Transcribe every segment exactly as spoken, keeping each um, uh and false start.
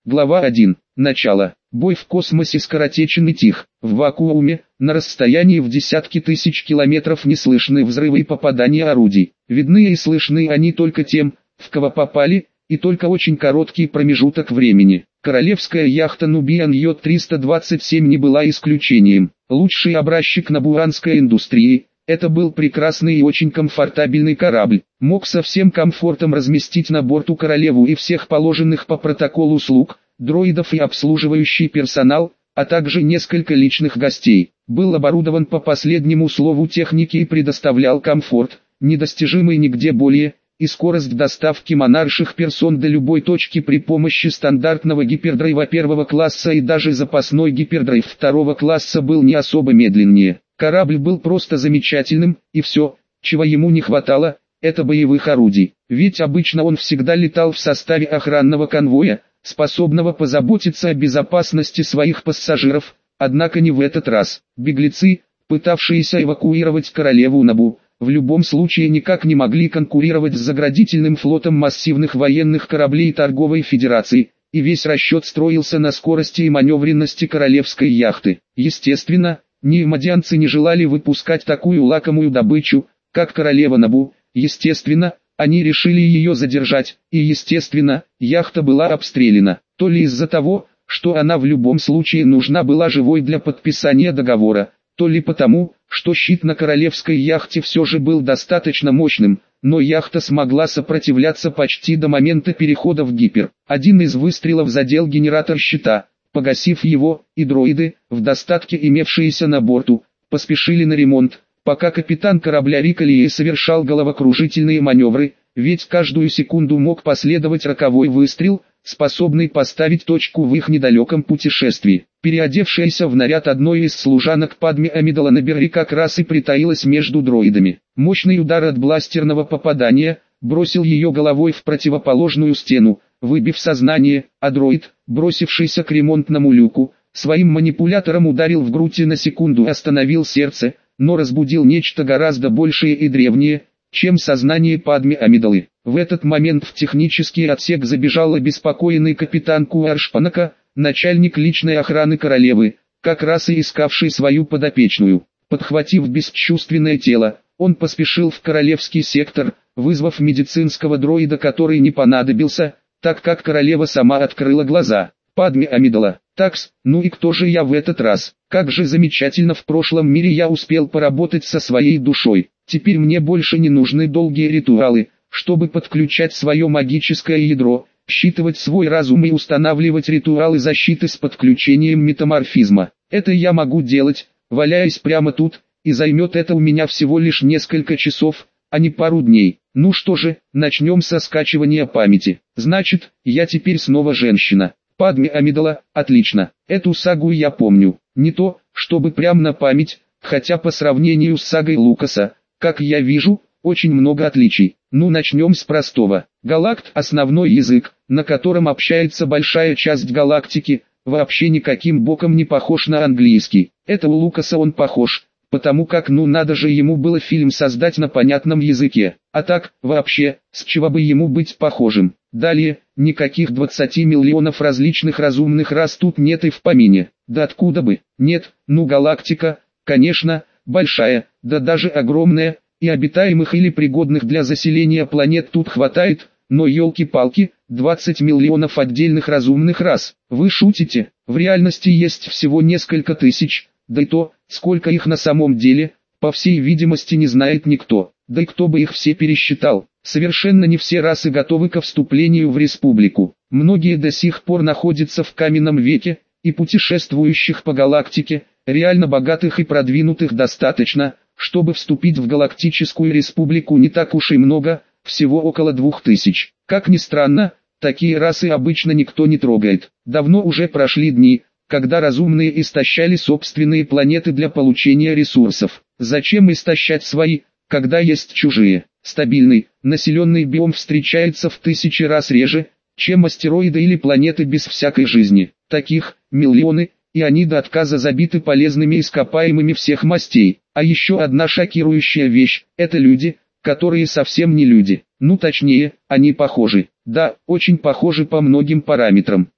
Глава один. Начало. Бой в космосе скоротечен и тих. В вакууме, на расстоянии в десятки тысяч километров не слышны взрывы и попадания орудий. Видны и слышны они только тем, в кого попали, и только очень короткий промежуток времени. Королевская яхта Нубиан Йод триста двадцать семь не была исключением. Лучший образчик набуанской индустрии. Это был прекрасный и очень комфортабельный корабль. Мог со всем комфортом разместить на борту королеву и всех положенных по протоколу слуг, дроидов и обслуживающий персонал, а также несколько личных гостей. Был оборудован по последнему слову техники и предоставлял комфорт, недостижимый нигде более, и скорость доставки монарших персон до любой точки при помощи стандартного гипердрайва первого класса, и даже запасной гипердрайв второго класса был не особо медленнее. Корабль был просто замечательным, и все, чего ему не хватало, это боевых орудий. Ведь обычно он всегда летал в составе охранного конвоя, способного позаботиться о безопасности своих пассажиров, однако не в этот раз. Беглецы, пытавшиеся эвакуировать королеву Набу, в любом случае никак не могли конкурировать с заградительным флотом массивных военных кораблей торговой федерации, и весь расчет строился на скорости и маневренности королевской яхты. Естественно, неимадианцы не желали выпускать такую лакомую добычу, как королева Набу. Естественно, они решили ее задержать, и естественно, яхта была обстреляна, то ли из-за того, что она в любом случае нужна была живой для подписания договора, то ли потому, что щит на королевской яхте все же был достаточно мощным, но яхта смогла сопротивляться почти до момента перехода в гипер. Один из выстрелов задел генератор щита, погасив его, и дроиды, в достатке имевшиеся на борту, поспешили на ремонт, пока капитан корабля Риколии совершал головокружительные маневры, ведь каждую секунду мог последовать роковой выстрел, способный поставить точку в их недалеком путешествии. Переодевшаяся в наряд одной из служанок Падме Амидала Набери как раз и притаилась между дроидами. Мощный удар от бластерного попадания бросил ее головой в противоположную стену, выбив сознание, а дроид, бросившийся к ремонтному люку, своим манипулятором ударил в грудь и на секунду остановил сердце, но разбудил нечто гораздо большее и древнее, чем сознание Падме Амидалы. В этот момент в технический отсек забежал обеспокоенный капитан Куаршпанака, начальник личной охраны королевы, как раз и искавший свою подопечную. Подхватив бесчувственное тело, он поспешил в королевский сектор, вызвав медицинского дроида, который не понадобился, так как королева сама открыла глаза. Падме Амидала: «Такс, ну и кто же я в этот раз? Как же замечательно в прошлом мире я успел поработать со своей душой. Теперь мне больше не нужны долгие ритуалы, чтобы подключать свое магическое ядро, считывать свой разум и устанавливать ритуалы защиты с подключением метаморфизма. Это я могу делать, валяясь прямо тут, и займет это у меня всего лишь несколько часов, а не пару дней. Ну что же, начнем со скачивания памяти. Значит, я теперь снова женщина. Падме Амидала: отлично, эту сагу я помню. Не то, чтобы прям на память, хотя по сравнению с сагой Лукаса, как я вижу, очень много отличий. Ну начнем с простого. Галакт — основной язык, на котором общается большая часть галактики, вообще никаким боком не похож на английский. Это у Лукаса он похож, потому как ну надо же ему было фильм создать на понятном языке. А так, вообще, с чего бы ему быть похожим? Далее, никаких двадцати миллионов различных разумных рас тут нет и в помине. Да откуда бы? Нет, ну галактика, конечно, большая, да даже огромная, и обитаемых или пригодных для заселения планет тут хватает, но елки-палки, двадцать миллионов отдельных разумных рас. Вы шутите? В реальности есть всего несколько тысяч, да и то, сколько их на самом деле, по всей видимости не знает никто. Да и кто бы их все пересчитал? Совершенно не все расы готовы ко вступлению в республику. Многие до сих пор находятся в каменном веке, и путешествующих по галактике, реально богатых и продвинутых достаточно, чтобы вступить в галактическую республику, не так уж и много, всего около двух тысяч. Как ни странно, такие расы обычно никто не трогает. Давно уже прошли дни, когда разумные истощали собственные планеты для получения ресурсов. Зачем истощать свои, когда есть чужие? Стабильный, населенный биом встречается в тысячи раз реже, чем астероиды или планеты без всякой жизни. Таких миллионы, и они до отказа забиты полезными ископаемыми всех мастей. А еще одна шокирующая вещь – это люди, которые совсем не люди. Ну точнее, они похожи. Да, очень похожи по многим параметрам.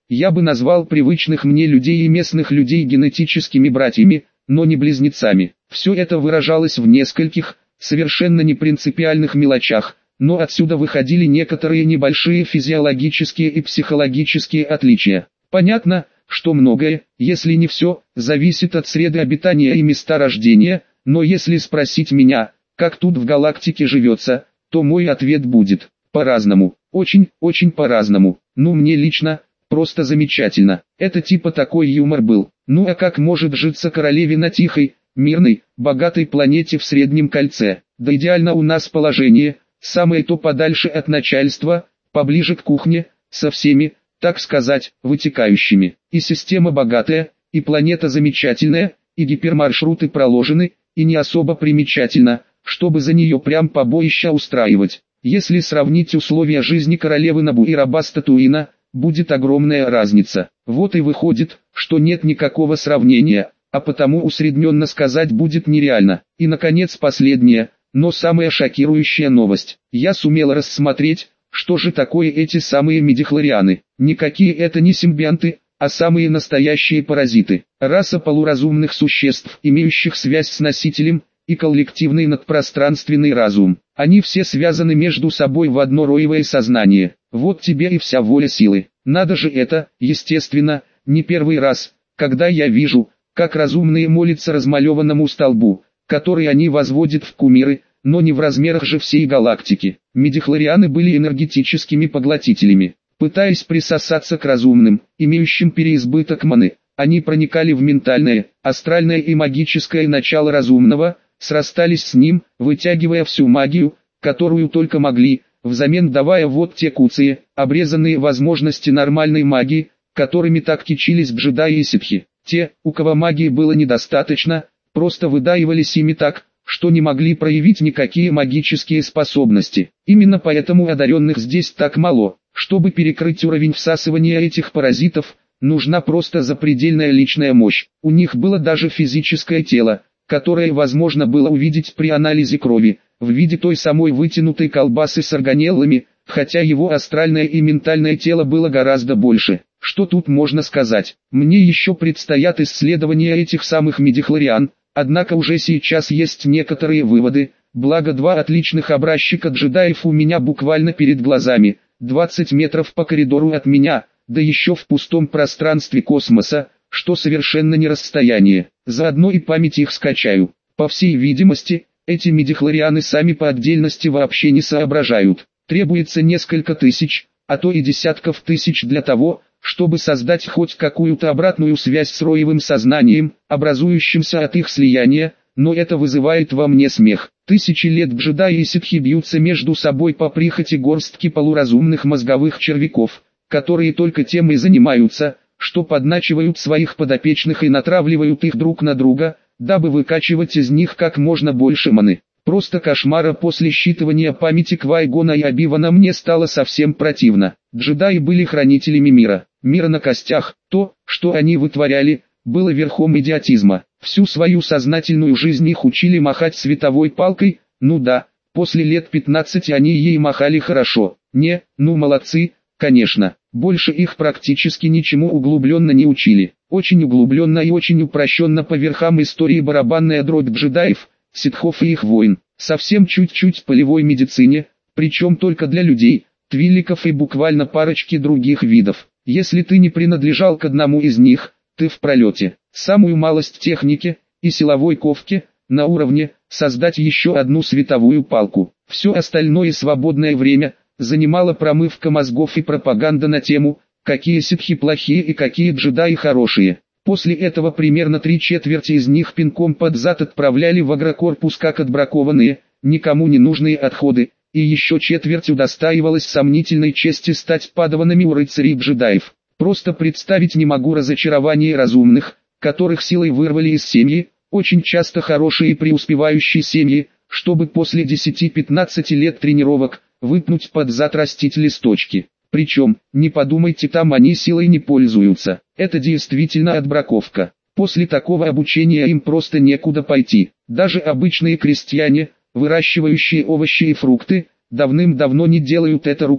Я бы назвал привычных мне людей и местных людей генетическими братьями, но не близнецами. Все это выражалось в нескольких, совершенно непринципиальных мелочах, но отсюда выходили некоторые небольшие физиологические и психологические отличия. Понятно, что многое, если не все, зависит от среды обитания и места рождения, но если спросить меня, как тут в галактике живется, то мой ответ будет: по-разному, очень, очень по-разному. Ну, мне лично, просто замечательно. Это типа такой юмор был. Ну а как может житься королеве на тихой, мирной, богатой планете в Среднем кольце? Да идеально у нас положение, самое то подальше от начальства, поближе к кухне, со всеми, так сказать, вытекающими. И система богатая, и планета замечательная, и гипермаршруты проложены, и не особо примечательно, чтобы за нее прям побоища устраивать. Если сравнить условия жизни королевы Набу и раба Татуина, будет огромная разница. Вот и выходит, что нет никакого сравнения, а потому усредненно сказать будет нереально. И наконец последняя, но самая шокирующая новость. Я сумел рассмотреть, что же такое эти самые мидихлорианы. Никакие это не симбионты, а самые настоящие паразиты. Раса полуразумных существ, имеющих связь с носителем, и коллективный надпространственный разум. Они все связаны между собой в одно роевое сознание. Вот тебе и вся воля силы. Надо же это, естественно, не первый раз, когда я вижу, как разумные молятся размалеванному столбу, который они возводят в кумиры, но не в размерах же всей галактики. Мидихлорианы были энергетическими поглотителями. Пытаясь присосаться к разумным, имеющим переизбыток маны, они проникали в ментальное, астральное и магическое начало разумного, срастались с ним, вытягивая всю магию, которую только могли, взамен давая вот те куцые, обрезанные возможности нормальной магии, которыми так кичились джедаи и ситхи. Те, у кого магии было недостаточно, просто выдаивались ими так, что не могли проявить никакие магические способности. Именно поэтому одаренных здесь так мало. Чтобы перекрыть уровень всасывания этих паразитов, нужна просто запредельная личная мощь. У них было даже физическое тело, которое возможно было увидеть при анализе крови, в виде той самой вытянутой колбасы с органеллами, хотя его астральное и ментальное тело было гораздо больше. Что тут можно сказать? Мне еще предстоят исследования этих самых мидихлориан, однако уже сейчас есть некоторые выводы, благо два отличных образчика джедаев у меня буквально перед глазами, двадцать метров по коридору от меня, да еще в пустом пространстве космоса, что совершенно не расстояние. Заодно и память их скачаю. По всей видимости, эти мидихлорианы сами по отдельности вообще не соображают. Требуется несколько тысяч, а то и десятков тысяч для того, чтобы создать хоть какую-то обратную связь с роевым сознанием, образующимся от их слияния, но это вызывает во мне смех. Тысячи лет джедаи и ситхи бьются между собой по прихоти горстки полуразумных мозговых червяков, которые только тем и занимаются, что подначивают своих подопечных и натравливают их друг на друга, дабы выкачивать из них как можно больше маны. Просто кошмара после считывания памяти Квай-Гона и Оби-Вана мне стало совсем противно. Джедаи были хранителями мира, мира на костях. То, что они вытворяли, было верхом идиотизма. Всю свою сознательную жизнь их учили махать световой палкой, ну да, после лет пятнадцати они ей махали хорошо. Не, ну молодцы, конечно, больше их практически ничему углубленно не учили. Очень углубленно и очень упрощенно по верхам истории барабанная дробь джедаев, ситхов и их войн. Совсем чуть-чуть полевой медицине, причем только для людей, твиликов и буквально парочки других видов. Если ты не принадлежал к одному из них, ты в пролете. Самую малость техники и силовой ковки, на уровне, создать еще одну световую палку. Все остальное свободное время, занимала промывка мозгов и пропаганда на тему, какие ситхи плохие и какие джедаи хорошие. После этого примерно три четверти из них пинком под зад отправляли в агрокорпус как отбракованные, никому не нужные отходы, и еще четверть удостаивалась сомнительной чести стать падаванами у рыцарей-джедаев. Просто представить не могу разочарование разумных, которых силой вырвали из семьи, очень часто хорошие и преуспевающие семьи, чтобы после десяти-пятнадцати лет тренировок, выпнуть под зад растить листочки. Причем, не подумайте, там они силой не пользуются, это действительно отбраковка. После такого обучения им просто некуда пойти. Даже обычные крестьяне, выращивающие овощи и фрукты, давным-давно не делают это руками.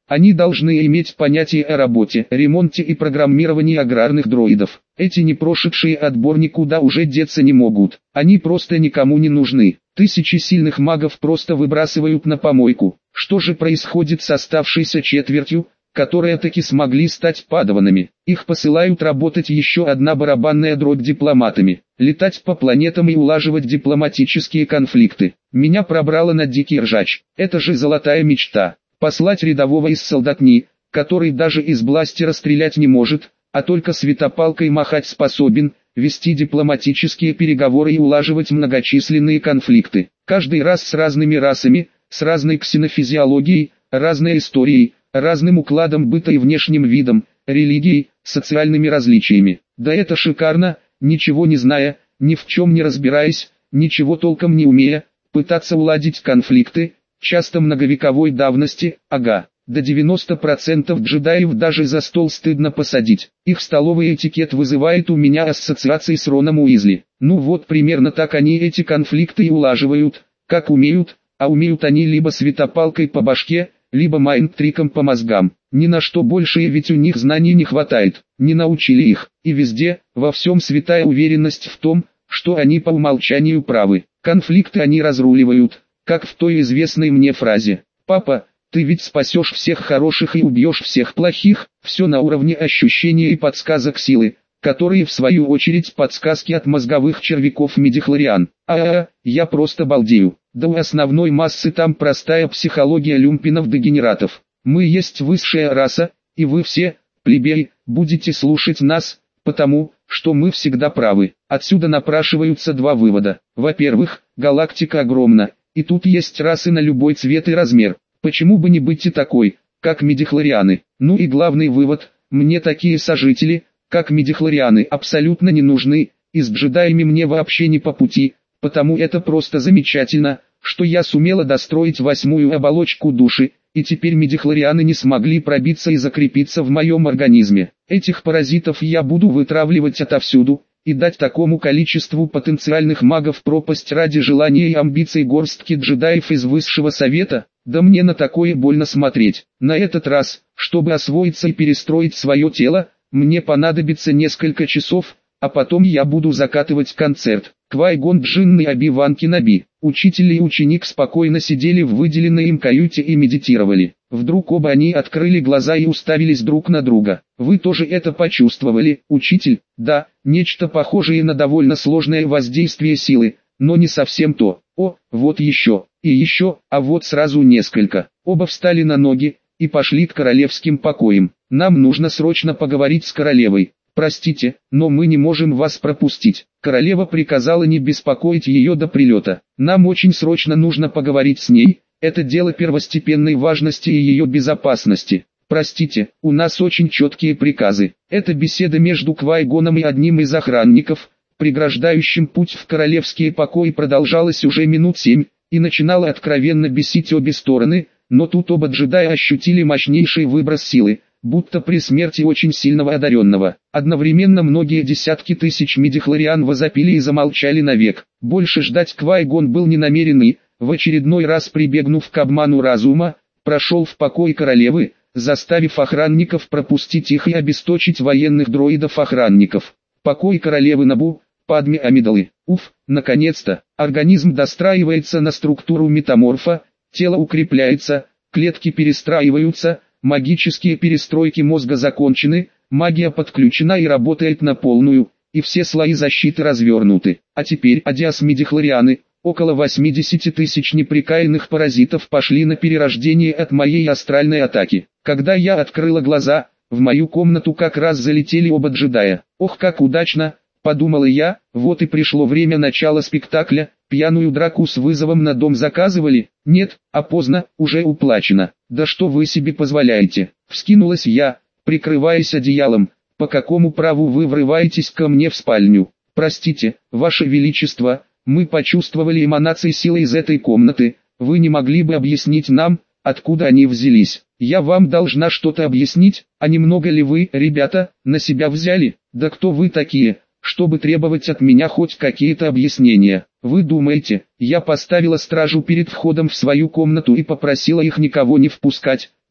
Они должны иметь понятие о работе, ремонте и программировании аграрных дроидов. Эти непрошедшие отбор никуда уже деться не могут. Они просто никому не нужны. Тысячи сильных магов просто выбрасывают на помойку. Что же происходит с оставшейся четвертью, которые таки смогли стать падаванами? Их посылают работать еще одна барабанная дробь дипломатами, летать по планетам и улаживать дипломатические конфликты. Меня пробрало на дикий ржач. Это же золотая мечта. Послать рядового из солдатни, который даже из бластера стрелять не может, а только светопалкой махать способен, вести дипломатические переговоры и улаживать многочисленные конфликты. Каждый раз с разными расами, с разной ксенофизиологией, разной историей, разным укладом быта и внешним видом, религией, социальными различиями. Да это шикарно, ничего не зная, ни в чем не разбираясь, ничего толком не умея, пытаться уладить конфликты, часто многовековой давности, ага. До девяноста процентов джедаев даже за стол стыдно посадить. Их столовый этикет вызывает у меня ассоциации с Роном Уизли. Ну вот примерно так они эти конфликты и улаживают, как умеют, а умеют они либо светопалкой по башке, либо майнд-триком по мозгам. Ни на что больше, ведь у них знаний не хватает, не научили их. И везде, во всем святая уверенность в том, что они по умолчанию правы. Конфликты они разруливают, как в той известной мне фразе: «Папа, ты ведь спасешь всех хороших и убьешь всех плохих». Все на уровне ощущения и подсказок силы, которые в свою очередь подсказки от мозговых червяков мидихлориан. А-а-а, я просто балдею. Да у основной массы там простая психология люмпинов-дегенератов. Мы есть высшая раса, и вы все, плебеи, будете слушать нас, потому что мы всегда правы. Отсюда напрашиваются два вывода. Во-первых, галактика огромна, и тут есть расы на любой цвет и размер. Почему бы не быть и такой, как мидихлорианы? Ну и главный вывод: мне такие сожители, как мидихлорианы, абсолютно не нужны, и с джедаями мне вообще не по пути, потому это просто замечательно, что я сумела достроить восьмую оболочку души, и теперь мидихлорианы не смогли пробиться и закрепиться в моем организме. Этих паразитов я буду вытравливать отовсюду, и дать такому количеству потенциальных магов пропасть ради желания и амбиций горстки джедаев из высшего совета. Да мне на такое больно смотреть. На этот раз, чтобы освоиться и перестроить свое тело, мне понадобится несколько часов, а потом я буду закатывать концерт. Квай-Гон Джинн и Оби-Ван Кеноби, учитель и ученик, спокойно сидели в выделенной им каюте и медитировали. Вдруг оба они открыли глаза и уставились друг на друга. Вы тоже это почувствовали, учитель? Да, нечто похожее на довольно сложное воздействие силы, но не совсем то. О, вот еще, и еще, а вот сразу несколько. Оба встали на ноги и пошли к королевским покоям. Нам нужно срочно поговорить с королевой. Простите, но мы не можем вас пропустить. Королева приказала не беспокоить ее до прилета. Нам очень срочно нужно поговорить с ней. Это дело первостепенной важности и ее безопасности. Простите, у нас очень четкие приказы. Эта беседа между Квай-Гоном и одним из охранников, преграждающим путь в королевские покои, продолжалась уже минут семь, и начинала откровенно бесить обе стороны, но тут оба джедая ощутили мощнейший выброс силы, будто при смерти очень сильного одаренного. Одновременно многие десятки тысяч мидихлориан возопили и замолчали навек. Больше ждать Квай-Гон был не намерен и, в очередной раз прибегнув к обману разума, прошел в покой королевы, заставив охранников пропустить их и обесточить военных дроидов-охранников. Покой королевы Набу, Падме Амидалы. Уф, наконец-то, организм достраивается на структуру метаморфа, тело укрепляется, клетки перестраиваются, магические перестройки мозга закончены, магия подключена и работает на полную, и все слои защиты развернуты. А теперь Адиас мидихлорианы, около восьмидесяти тысяч неприкаянных паразитов пошли на перерождение от моей астральной атаки. Когда я открыла глаза, в мою комнату как раз залетели оба джедая. Ох, как удачно, подумала я, вот и пришло время начала спектакля. Пьяную драку с вызовом на дом заказывали? Нет, а поздно, уже уплачено. Да что вы себе позволяете? Вскинулась я, прикрываясь одеялом. По какому праву вы врываетесь ко мне в спальню? Простите, ваше величество, мы почувствовали эманации силы из этой комнаты. Вы не могли бы объяснить нам, откуда они взялись? Я вам должна что-то объяснить, а немного ли вы, ребята, на себя взяли? Да кто вы такие, чтобы требовать от меня хоть какие-то объяснения? Вы думаете, я поставила стражу перед входом в свою комнату и попросила их никого не впускать,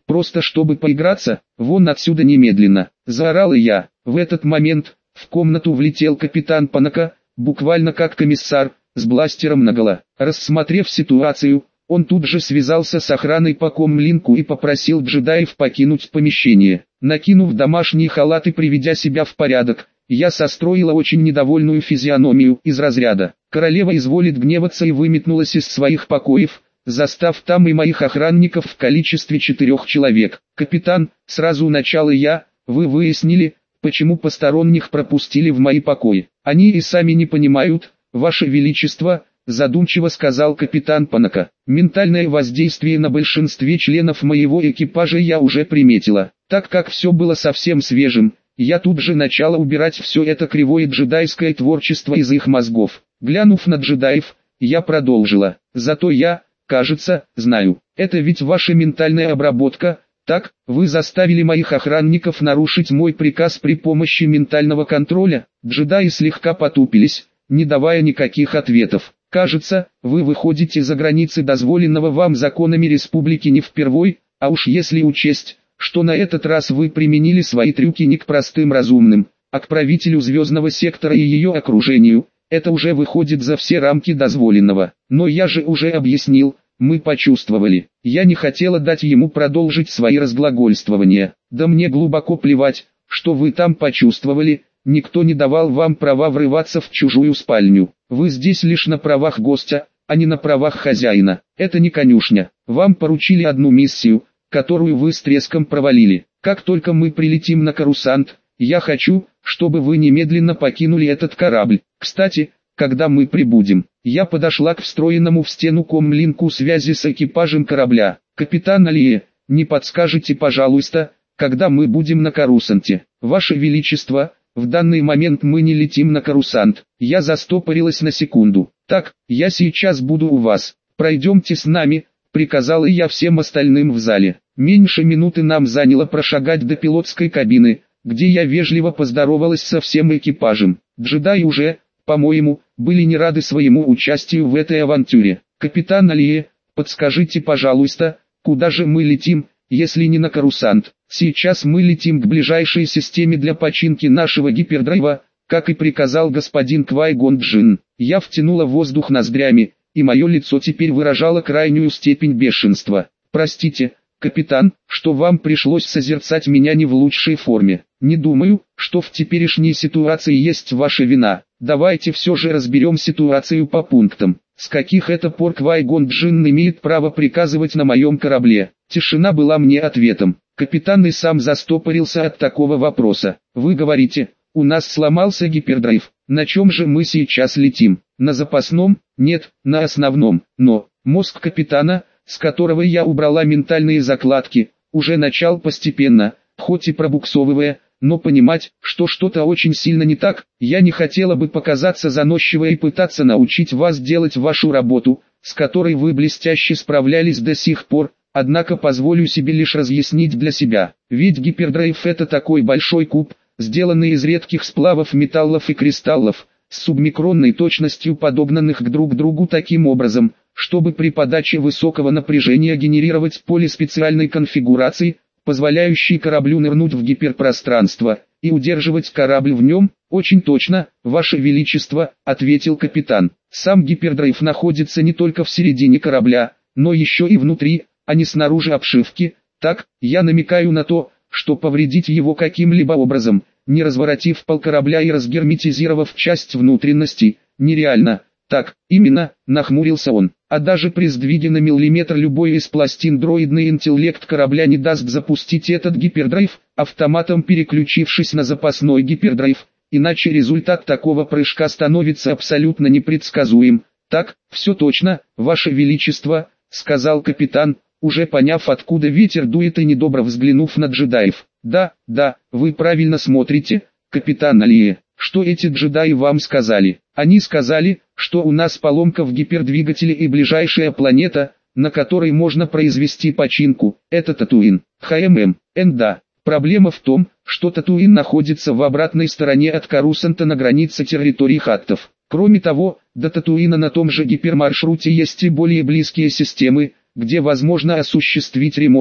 Просто чтобы поиграться, вон отсюда немедленно, заорала я. В этот момент, в комнату влетел капитан Панака, буквально как комиссар, с бластером наголо. Рассмотрев ситуацию, он тут же связался с охраной по комлинку и попросил джедаев покинуть помещение. Накинув домашний халат и приведя себя в порядок, я состроила очень недовольную физиономию из разряда: королева изволит гневаться, и выметнулась из своих покоев, застав там и моих охранников в количестве четырех человек. Капитан, сразу начало я, вы выяснили, почему посторонних пропустили в мои покои? Они и сами не понимают, Ваше Величество, задумчиво сказал капитан Панака. Ментальное воздействие на большинстве членов моего экипажа я уже приметила. Так как все было совсем свежим, я тут же начала убирать все это кривое джедайское творчество из их мозгов. Глянув на джедаев, я продолжила. Зато я, кажется, знаю. Это ведь ваша ментальная обработка. Так, вы заставили моих охранников нарушить мой приказ при помощи ментального контроля. Джедаи слегка потупились, не давая никаких ответов. Кажется, вы выходите за границы дозволенного вам законами республики не впервой, а уж если учесть, что на этот раз вы применили свои трюки не к простым разумным, а к правителю звездного сектора и ее окружению, это уже выходит за все рамки дозволенного. Но я же уже объяснил, мы почувствовали. Я не хотела дать ему продолжить свои разглагольствования. Да мне глубоко плевать, что вы там почувствовали. Никто не давал вам права врываться в чужую спальню. Вы здесь лишь на правах гостя, а не на правах хозяина. Это не конюшня. Вам поручили одну миссию, которую вы с треском провалили. Как только мы прилетим на Корусант, я хочу, чтобы вы немедленно покинули этот корабль. Кстати, когда мы прибудем, я подошла к встроенному в стену комлинку связи с экипажем корабля. Капитан Алие, не подскажете, пожалуйста, когда мы будем на Корусанте? Ваше Величество, в данный момент мы не летим на Корусант. Я застопорилась на секунду. Так, я сейчас буду у вас. Пройдемте с нами, приказала я всем остальным в зале. Меньше минуты нам заняло прошагать до пилотской кабины, где я вежливо поздоровалась со всем экипажем. Джедаи уже, по-моему, были не рады своему участию в этой авантюре. Капитан Алие, подскажите, пожалуйста, куда же мы летим, если не на Корусант? Сейчас мы летим к ближайшей системе для починки нашего гипердрайва, как и приказал господин Квай-Гон Джинн. Я втянула воздух ноздрями, и мое лицо теперь выражало крайнюю степень бешенства. Простите, капитан, что вам пришлось созерцать меня не в лучшей форме. Не думаю, что в теперешней ситуации есть ваша вина. Давайте все же разберем ситуацию по пунктам. С каких это пор Квай-Гон Джинн имеет право приказывать на моем корабле? Тишина была мне ответом. Капитан и сам застопорился от такого вопроса. Вы говорите, у нас сломался гипердрайв. На чем же мы сейчас летим? На запасном? Нет, на основном. Но мозг капитана, с которого я убрала ментальные закладки, уже начал постепенно, хоть и пробуксовывая, но понимать, что что-то очень сильно не так. Я не хотела бы показаться заносчивой и пытаться научить вас делать вашу работу, с которой вы блестяще справлялись до сих пор, однако позволю себе лишь разъяснить для себя. Ведь гипердрайв — это такой большой куб, сделанный из редких сплавов металлов и кристаллов, с субмикронной точностью подогнанных к друг другу таким образом, чтобы при подаче высокого напряжения генерировать поле специальной конфигурации, позволяющий кораблю нырнуть в гиперпространство, и удерживать корабль в нем. Очень точно, Ваше Величество, ответил капитан. Сам гипердрайв находится не только в середине корабля, но еще и внутри, а не снаружи обшивки. Так, я намекаю на то, что повредить его каким-либо образом, не разворотив пол корабля и разгерметизировав часть внутренностей, нереально. Так, именно, нахмурился он. А даже при сдвиге на миллиметр любой из пластин дроидный интеллект корабля не даст запустить этот гипердрайв, автоматом переключившись на запасной гипердрайв, иначе результат такого прыжка становится абсолютно непредсказуем. Так, все точно, Ваше Величество, сказал капитан, уже поняв, откуда ветер дует, и недобро взглянув на джедаев. Да, да, вы правильно смотрите, капитан Алие. Что эти джедаи вам сказали? Они сказали, что у нас поломка в гипердвигателе, и ближайшая планета, на которой можно произвести починку, это Татуин. ХММ. Н да. Проблема в том, что Татуин находится в обратной стороне от Корусанта на границе территории хаттов. Кроме того, до Татуина на том же гипермаршруте есть и более близкие системы, где возможно осуществить ремонт.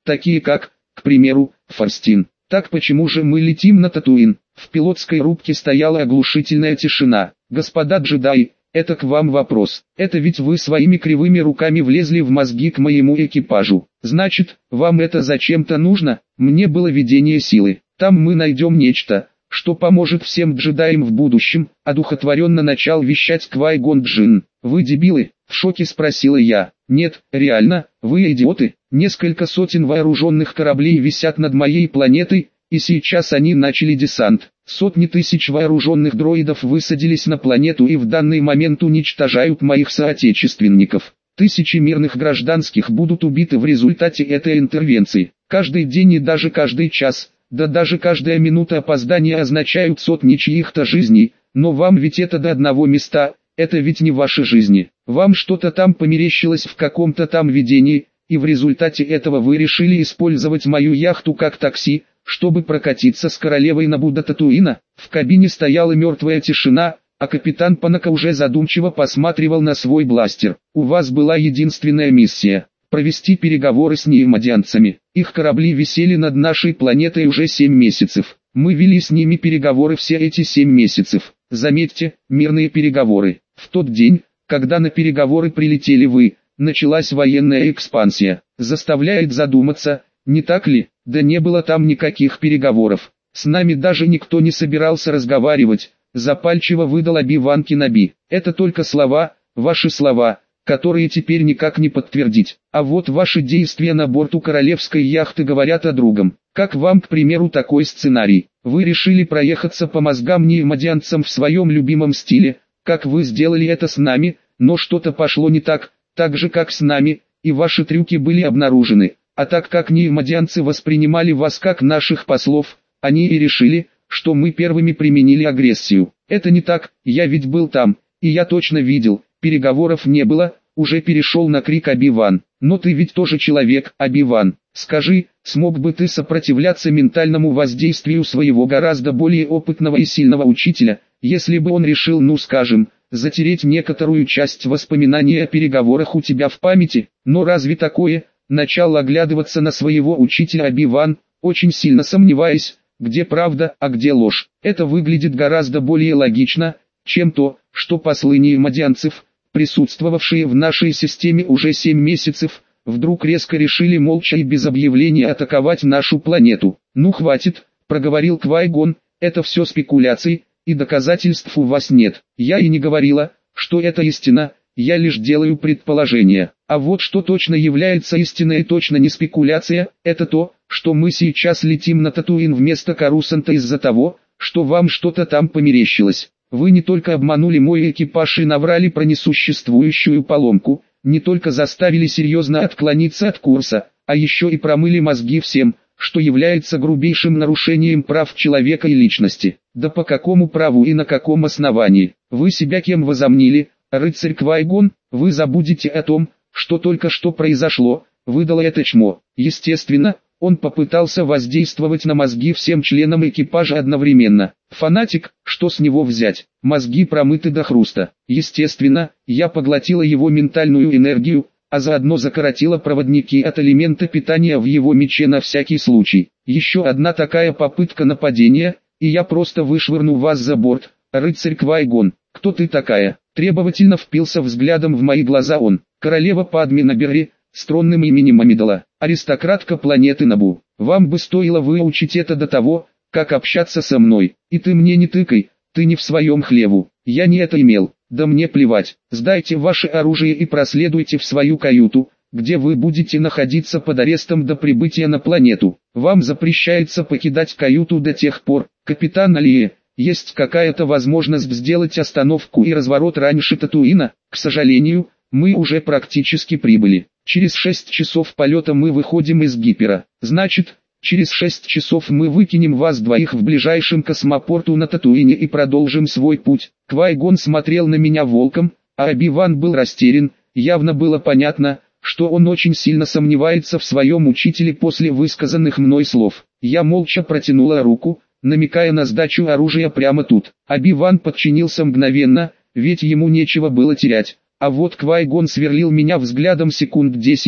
такие как, к примеру, Форстин. Так почему же мы летим на Татуин? В пилотской рубке стояла оглушительная тишина. Господа джедаи, это к вам вопрос. Это ведь вы своими кривыми руками влезли в мозги к моему экипажу. Значит, вам это зачем-то нужно? Мне было видение силы. Там мы найдем нечто, что поможет всем джедаям в будущем, одухотворенно начал вещать Квай-Гон Джинн. Вы дебилы? В шоке спросила я. Нет, реально, вы идиоты. Несколько сотен вооруженных кораблей висят над моей планетой, и сейчас они начали десант. Сотни тысяч вооруженных дроидов высадились на планету и в данный момент уничтожают моих соотечественников. Тысячи мирных гражданских будут убиты в результате этой интервенции. Каждый день и даже каждый час, да даже каждая минута опоздания означают сотни чьих-то жизней, но вам ведь это до одного места, это ведь не ваши жизни. Вам что-то там померещилось в каком-то там видении, и в результате этого вы решили использовать мою яхту как такси, чтобы прокатиться с королевой Набу до Татуина. В кабине стояла мертвая тишина, а капитан Панака уже задумчиво посматривал на свой бластер. У вас была единственная миссия – провести переговоры с неимодианцами. Их корабли висели над нашей планетой уже семь месяцев. Мы вели с ними переговоры все эти семь месяцев. Заметьте, мирные переговоры. В тот день, когда на переговоры прилетели вы, началась военная экспансия. Заставляет задуматься, не так ли? Да не было там никаких переговоров. С нами даже никто не собирался разговаривать, запальчиво выдал Оби-Ван Кеноби. Это только слова, ваши слова, которые теперь никак не подтвердить. А вот ваши действия на борту королевской яхты говорят о другом. Как вам, к примеру, такой сценарий? Вы решили проехаться по мозгам неимодианцам в своем любимом стиле, как вы сделали это с нами, но что-то пошло не так, так же как с нами, и ваши трюки были обнаружены. А так как неимодианцы воспринимали вас как наших послов, они и решили, что мы первыми применили агрессию. Это не так, я ведь был там, и я точно видел, переговоров не было, уже перешел на крик Оби-Ван. Но ты ведь тоже человек, Оби-Ван. Скажи, смог бы ты сопротивляться ментальному воздействию своего гораздо более опытного и сильного учителя, если бы он решил, ну скажем, затереть некоторую часть воспоминаний о переговорах у тебя в памяти? Но разве такое? Начал оглядываться на своего учителя Оби-Ван, очень сильно сомневаясь, где правда, а где ложь. Это выглядит гораздо более логично, чем то, что послы неимодианцев, присутствовавшие в нашей системе уже семь месяцев, вдруг резко решили молча и без объявления атаковать нашу планету. «Ну хватит», — проговорил Квай-Гон, — «это все спекуляции, и доказательств у вас нет. Я и не говорила, что это истина, я лишь делаю предположения. А вот что точно является истиной и точно не спекуляция, это то, что мы сейчас летим на Татуин вместо Корусанта из-за того, что вам что-то там померещилось. Вы не только обманули мой экипаж и наврали про несуществующую поломку, не только заставили серьезно отклониться от курса, а еще и промыли мозги всем, что является грубейшим нарушением прав человека и личности. Да по какому праву и на каком основании? Вы себя кем возомнили, рыцарь Квай-Гон? Вы забудете о том, что только что произошло, выдало это чмо. Естественно, он попытался воздействовать на мозги всем членам экипажа одновременно. Фанатик, что с него взять? Мозги промыты до хруста. Естественно, я поглотила его ментальную энергию, а заодно закоротила проводники от элемента питания в его мече на всякий случай. Еще одна такая попытка нападения, и я просто вышвырну вас за борт, рыцарь Квай-Гон. Кто ты такая? Требовательно впился взглядом в мои глаза он. Королева Падме Набери, с тронным именем Амидала, аристократка планеты Набу. Вам бы стоило выучить это до того, как общаться со мной. И ты мне не тыкай, ты не в своем хлеву. Я не это имел. Да мне плевать. Сдайте ваше оружие и проследуйте в свою каюту, где вы будете находиться под арестом до прибытия на планету. Вам запрещается покидать каюту до тех пор, капитан Алие, есть какая-то возможность сделать остановку и разворот раньше Татуина. К сожалению, мы уже практически прибыли. Через шесть часов полета мы выходим из Гипера. Значит, через шесть часов мы выкинем вас двоих в ближайшем космопорту на Татуине и продолжим свой путь. Квай-Гон смотрел на меня волком, а Оби-Ван был растерян. Явно было понятно, что он очень сильно сомневается в своем учителе после высказанных мной слов. Я молча протянула руку, намекая на сдачу оружия прямо тут. Оби-Ван подчинился мгновенно, ведь ему нечего было терять. А вот Квай-Гон сверлил меня взглядом секунд десять,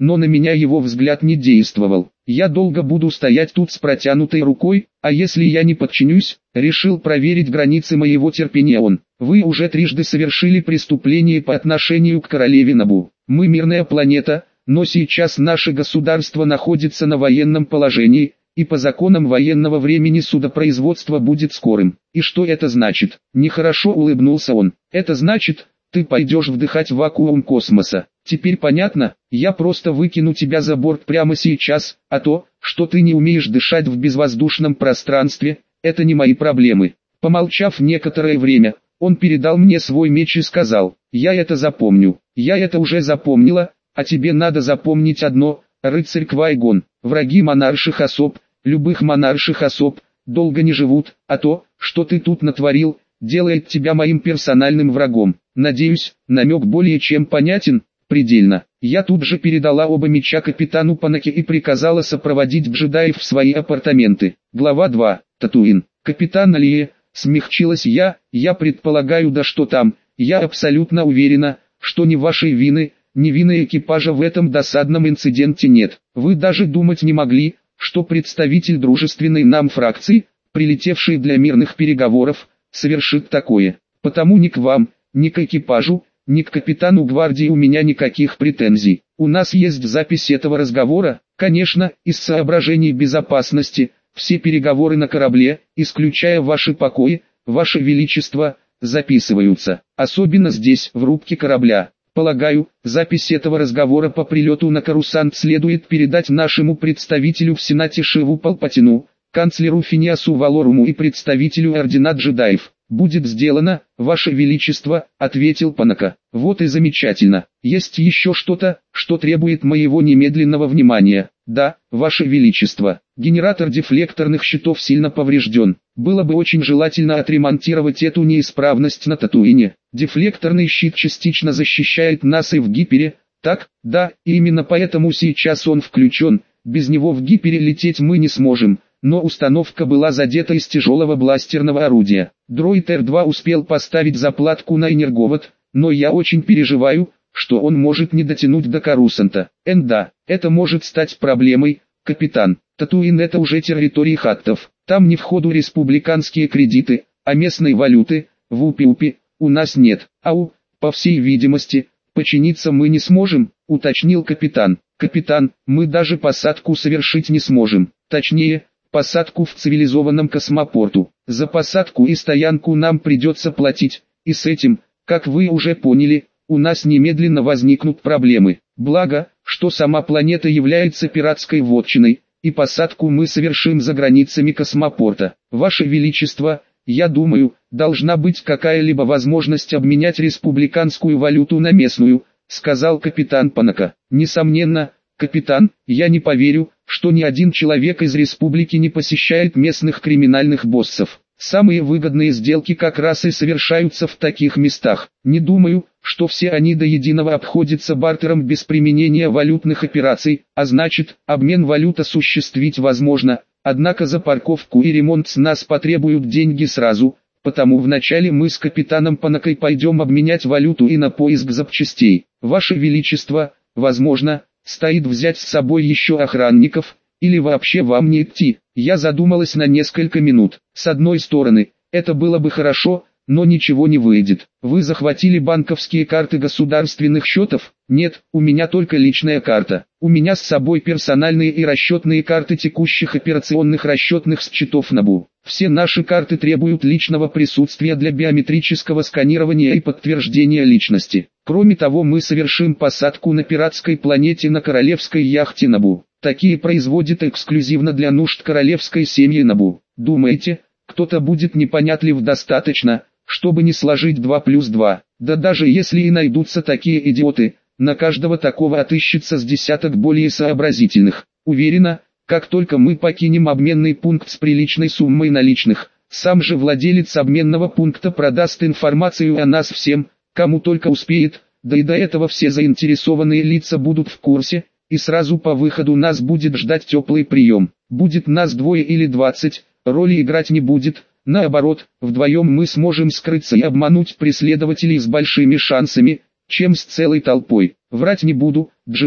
но на меня его взгляд не действовал. Я долго буду стоять тут с протянутой рукой, а если я не подчинюсь? Решил проверить границы моего терпения он. Вы уже трижды совершили преступление по отношению к королеве Набу. Мы мирная планета, но сейчас наше государство находится на военном положении, и по законам военного времени судопроизводство будет скорым. И что это значит? Нехорошо улыбнулся он. Это значит, ты пойдешь вдыхать вакуум космоса. Теперь понятно, я просто выкину тебя за борт прямо сейчас, а то, что ты не умеешь дышать в безвоздушном пространстве, это не мои проблемы. Помолчав некоторое время, он передал мне свой меч и сказал, я это запомню. Я это уже запомнила, а тебе надо запомнить одно, рыцарь Квай-Гон. Враги монарших особ, любых монарших особ, долго не живут, а то, что ты тут натворил, делает тебя моим персональным врагом. Надеюсь, намек более чем понятен. Предельно. Я тут же передала оба меча капитану Панаке и приказала сопроводить джедаев в свои апартаменты. Глава два. Татуин. Капитан Алие, смягчилась я, я предполагаю, да что там, я абсолютно уверена, что ни вашей вины, ни вины экипажа в этом досадном инциденте нет. Вы даже думать не могли, что представитель дружественной нам фракции, прилетевший для мирных переговоров, совершит такое. Потому ни к вам, ни к экипажу, ни к капитану гвардии у меня никаких претензий. У нас есть запись этого разговора, конечно, из соображений безопасности, все переговоры на корабле, исключая ваши покои, ваше величество, записываются. Особенно здесь, в рубке корабля. Полагаю, запись этого разговора по прилету на Корусант следует передать нашему представителю в Сенате Шиву Палпатину, канцлеру Финиасу Валоруму и представителю Ордена Джедаев. «Будет сделано, Ваше Величество», — ответил Панака. «Вот и замечательно. Есть еще что-то, что требует моего немедленного внимания?» «Да, Ваше Величество. Генератор дефлекторных щитов сильно поврежден. Было бы очень желательно отремонтировать эту неисправность на Татуине. Дефлекторный щит частично защищает нас и в Гипере, так? Да, и именно поэтому сейчас он включен. Без него в Гипере лететь мы не сможем». Но установка была задета из тяжелого бластерного орудия. Дроид Эр два успел поставить заплатку на энерговод, но я очень переживаю, что он может не дотянуть до Корусанта. Эн да, это может стать проблемой, капитан. Татуин — это уже территория хаттов. Там не в ходу республиканские кредиты, а местной валюты, в Упи-Упи, у нас нет. Ау, по всей видимости, починиться мы не сможем, уточнил капитан. Капитан, мы даже посадку совершить не сможем. Точнее, посадку в цивилизованном космопорту. За посадку и стоянку нам придется платить, и с этим, как вы уже поняли, у нас немедленно возникнут проблемы. Благо, что сама планета является пиратской вотчиной, и посадку мы совершим за границами космопорта. Ваше Величество, я думаю, должна быть какая-либо возможность обменять республиканскую валюту на местную, сказал капитан Панака. Несомненно, капитан, я не поверю, что ни один человек из республики не посещает местных криминальных боссов. Самые выгодные сделки как раз и совершаются в таких местах. Не думаю, что все они до единого обходятся бартером без применения валютных операций, а значит, обмен валют осуществить возможно, однако за парковку и ремонт с нас потребуют деньги сразу, потому вначале мы с капитаном Панакой пойдем обменять валюту и на поиск запчастей. Ваше Величество, возможно, стоит взять с собой еще охранников, или вообще вам не идти. Я задумалась на несколько минут. С одной стороны, это было бы хорошо, но ничего не выйдет. Вы захватили банковские карты государственных счетов? Нет, у меня только личная карта. У меня с собой персональные и расчетные карты текущих операционных расчетных счетов Набу. Все наши карты требуют личного присутствия для биометрического сканирования и подтверждения личности. Кроме того, мы совершим посадку на пиратской планете на королевской яхте Набу. Такие производят эксклюзивно для нужд королевской семьи Набу. Думаете, кто-то будет непонятлив достаточно, чтобы не сложить два плюс два? Да даже если и найдутся такие идиоты, на каждого такого отыщется с десяток более сообразительных. Уверена, как только мы покинем обменный пункт с приличной суммой наличных, сам же владелец обменного пункта продаст информацию о нас всем, кому только успеет, да и до этого все заинтересованные лица будут в курсе, и сразу по выходу нас будет ждать теплый прием. Будет нас двое или двадцать, роли играть не будет, наоборот, вдвоем мы сможем скрыться и обмануть преследователей с большими шансами, чем с целой толпой. Врать не буду, джедаи,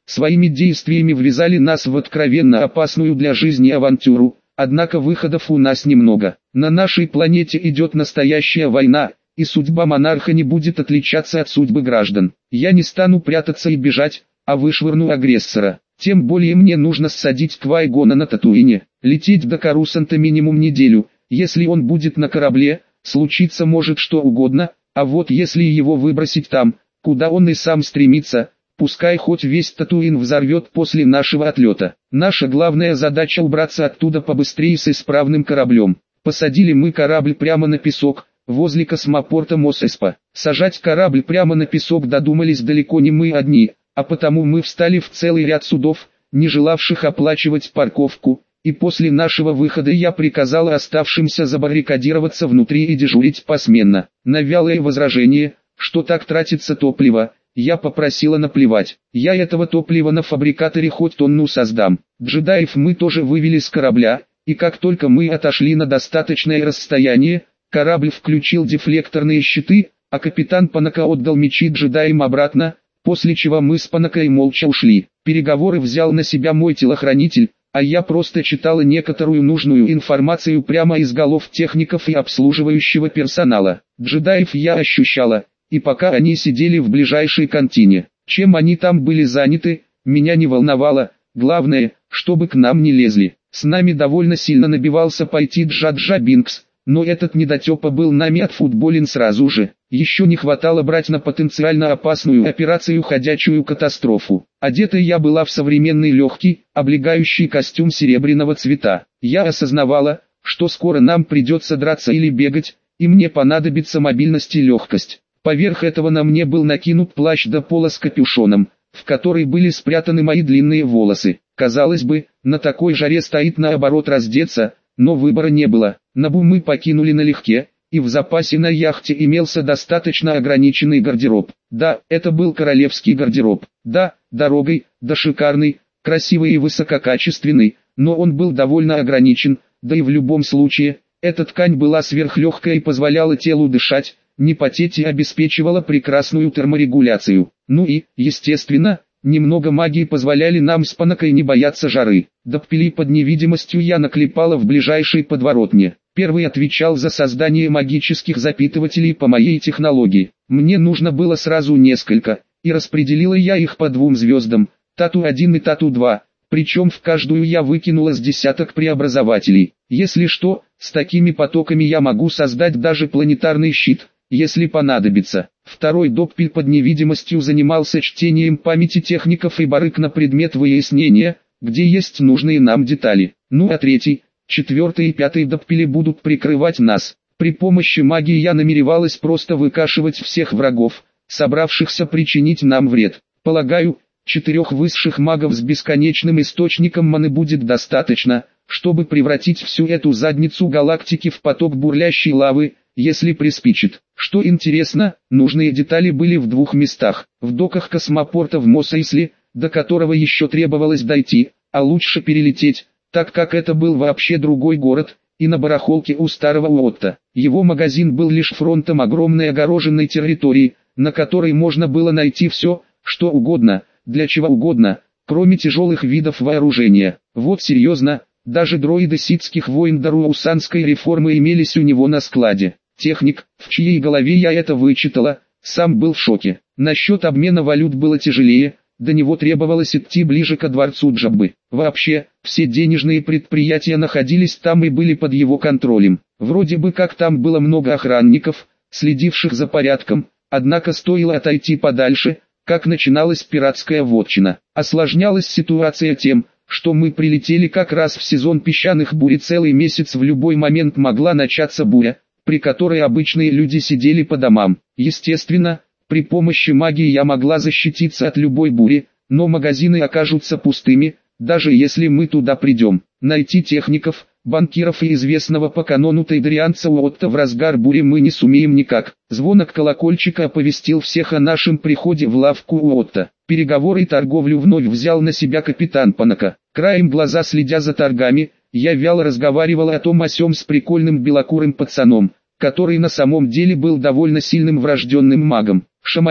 своими действиями ввязали нас в откровенно опасную для жизни авантюру, однако выходов у нас немного. На нашей планете идет настоящая война, и судьба монарха не будет отличаться от судьбы граждан. Я не стану прятаться и бежать, а вышвырну агрессора. Тем более мне нужно ссадить Квай-Гона на Татуине. Лететь до Корусанта минимум неделю. Если он будет на корабле, случиться может что угодно, а вот если его выбросить там, куда он и сам стремится, пускай хоть весь Татуин взорвет после нашего отлета. Наша главная задача убраться оттуда побыстрее с исправным кораблем. Посадили мы корабль прямо на песок, возле космопорта Мосеспа. Сажать корабль прямо на песок додумались далеко не мы одни, а потому мы встали в целый ряд судов, не желавших оплачивать парковку, и после нашего выхода я приказал оставшимся забаррикадироваться внутри и дежурить посменно. На вялое возражение, что так тратится топливо, я попросила наплевать. Я этого топлива на фабрикаторе хоть тонну создам. Джедаев мы тоже вывели с корабля, и как только мы отошли на достаточное расстояние, корабль включил дефлекторные щиты, а капитан Панака отдал мечи джедаям обратно, после чего мы с Панакой молча ушли. Переговоры взял на себя мой телохранитель, а я просто читала некоторую нужную информацию прямо из голов техников и обслуживающего персонала. Джедаев я ощущала, и пока они сидели в ближайшей контине, чем они там были заняты, меня не волновало, главное, чтобы к нам не лезли. С нами довольно сильно набивался пойти Джа-Джа Бинкс, но этот недотепа был нами отфутболен сразу же. Еще не хватало брать на потенциально опасную операцию ходячую катастрофу. Одета я была в современный легкий, облегающий костюм серебряного цвета. Я осознавала, что скоро нам придется драться или бегать, и мне понадобится мобильность и легкость. Поверх этого на мне был накинут плащ до пола с капюшоном, в который были спрятаны мои длинные волосы. Казалось бы, на такой жаре стоит наоборот раздеться, но выбора не было. Набу мы покинули налегке, и в запасе на яхте имелся достаточно ограниченный гардероб. Да, это был королевский гардероб. Да, дорогой, да шикарный, красивый и высококачественный, но он был довольно ограничен, да и в любом случае, эта ткань была сверхлегкая и позволяла телу дышать, не потеть и обеспечивала прекрасную терморегуляцию. Ну и, естественно, немного магии позволяли нам с Панакой не бояться жары. Доппели под невидимостью я наклепала в ближайшей подворотне. Первый отвечал за создание магических запитывателей по моей технологии. Мне нужно было сразу несколько, и распределила я их по двум звездам, Тату один и Тату два, причем в каждую я выкинула с десяток преобразователей. Если что, с такими потоками я могу создать даже планетарный щит, если понадобится. Второй доппель под невидимостью занимался чтением памяти техников и барыг на предмет выяснения, где есть нужные нам детали. Ну а третий, четвертый и пятый доппели будут прикрывать нас. При помощи магии я намеревалась просто выкашивать всех врагов, собравшихся причинить нам вред. Полагаю, четырех высших магов с бесконечным источником маны будет достаточно, чтобы превратить всю эту задницу галактики в поток бурлящей лавы, если приспичит. Что интересно, нужные детали были в двух местах. В доках космопорта в Мосейсле, до которого еще требовалось дойти, а лучше перелететь, так как это был вообще другой город, и на барахолке у старого Уотта. Его магазин был лишь фронтом огромной огороженной территории, на которой можно было найти все, что угодно, для чего угодно, кроме тяжелых видов вооружения. Вот серьезно, даже дроиды ситских войн Даруаусанской реформы имелись у него на складе. Техник, в чьей голове я это вычитала, сам был в шоке. Насчет обмена валют было тяжелее, до него требовалось идти ближе ко дворцу Джаббы. Вообще, все денежные предприятия находились там и были под его контролем. Вроде бы как там было много охранников, следивших за порядком, однако стоило отойти подальше, как начиналась пиратская вотчина. Осложнялась ситуация тем, что мы прилетели как раз в сезон песчаных бурь, и целый месяц в любой момент могла начаться буря, при которой обычные люди сидели по домам. Естественно, при помощи магии я могла защититься от любой бури, но магазины окажутся пустыми, даже если мы туда придем. Найти техников, банкиров и известного по канону тайдерианца Уотта в разгар бури мы не сумеем никак. Звонок колокольчика оповестил всех о нашем приходе в лавку Уотта. Переговоры и торговлю вновь взял на себя капитан Панака. Краем глаза следя за торгами, я вяло разговаривала о том о сём с прикольным белокурым пацаном, который на самом деле был довольно сильным врожденным магом. Шаманизм,